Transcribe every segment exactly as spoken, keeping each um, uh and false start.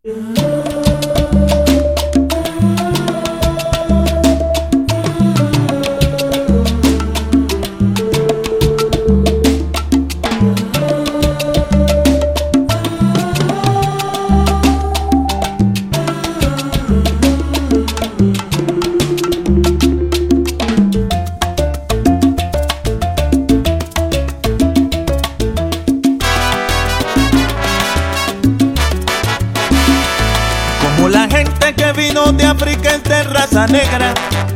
Como la gente que vino de África es de raza negra,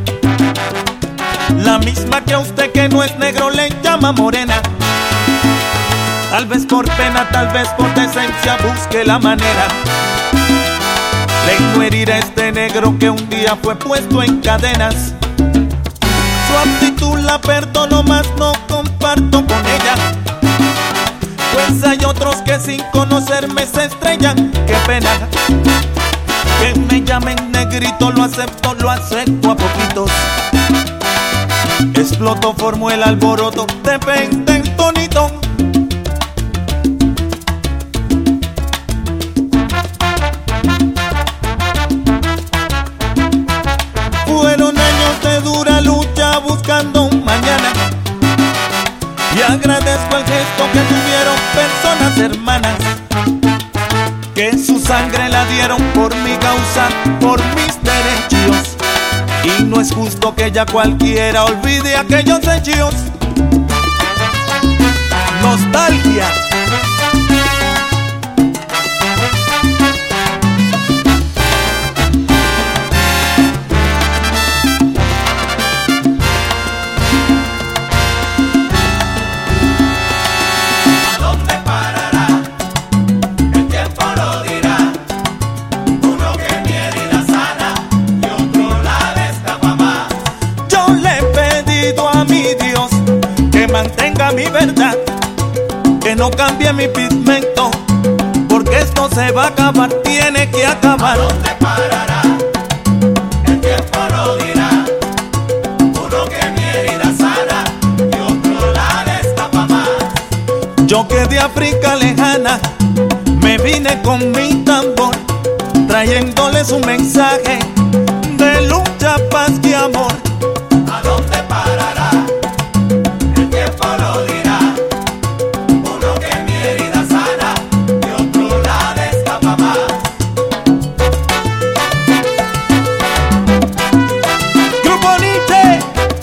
la misma que a usted que no es negro le llama morena. Tal vez por pena, tal vez por decencia, busque la manera de no herir a este negro que un día fue puesto en cadenas. Su actitud la perdono, mas no comparto con ella, pues hay otros que sin conocerme se estrellan. Qué pena que me llamen negrito, lo acepto, lo acepto a poquitos. Exploto, formo el alboroto, depende el tonito. Fueron años de dura lucha buscando un mañana, y agradezco el gesto que tuvieron personas hermanas, que su sangre la dieron por mi causa, por mis derechos. Y no es justo que ya cualquiera olvide aquellos hechos. Nostalgia. Mantenga mi verdad, que no cambie mi pigmento, porque esto se va a acabar, tiene que acabar. ¿A dónde parará? El tiempo lo dirá. Uno que mi herida sana y otro la destapa más. Yo que de África lejana me vine con mi tambor, trayéndoles un mensaje de lucha, paz y amor. ¿A dónde parará? El tiempo lo dirá. Uno que mi herida sana y otro la destapa más. Grupo Nietzsche,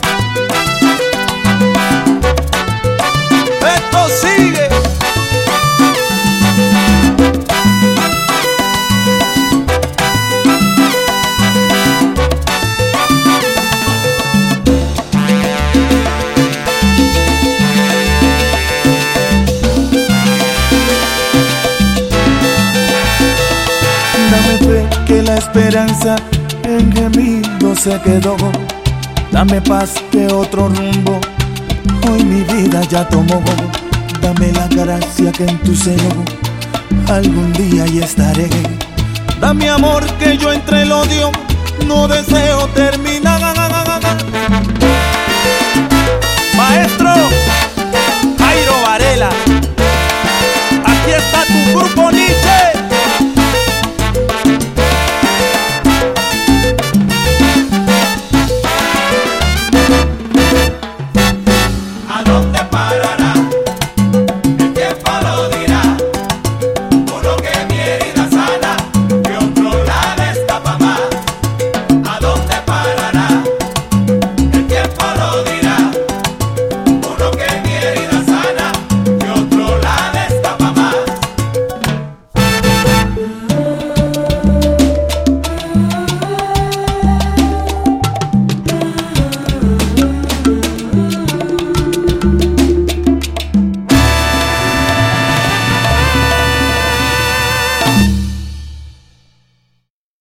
esto sigue. Dame fe que la esperanza en gemido se quedó. Dame paz que otro rumbo hoy mi vida ya tomó. Dame la gracia que en tu seno algún día ya estaré. Dame amor que yo entre el odio no deseo terminar. Maestro Jairo Varela, aquí está tu grupo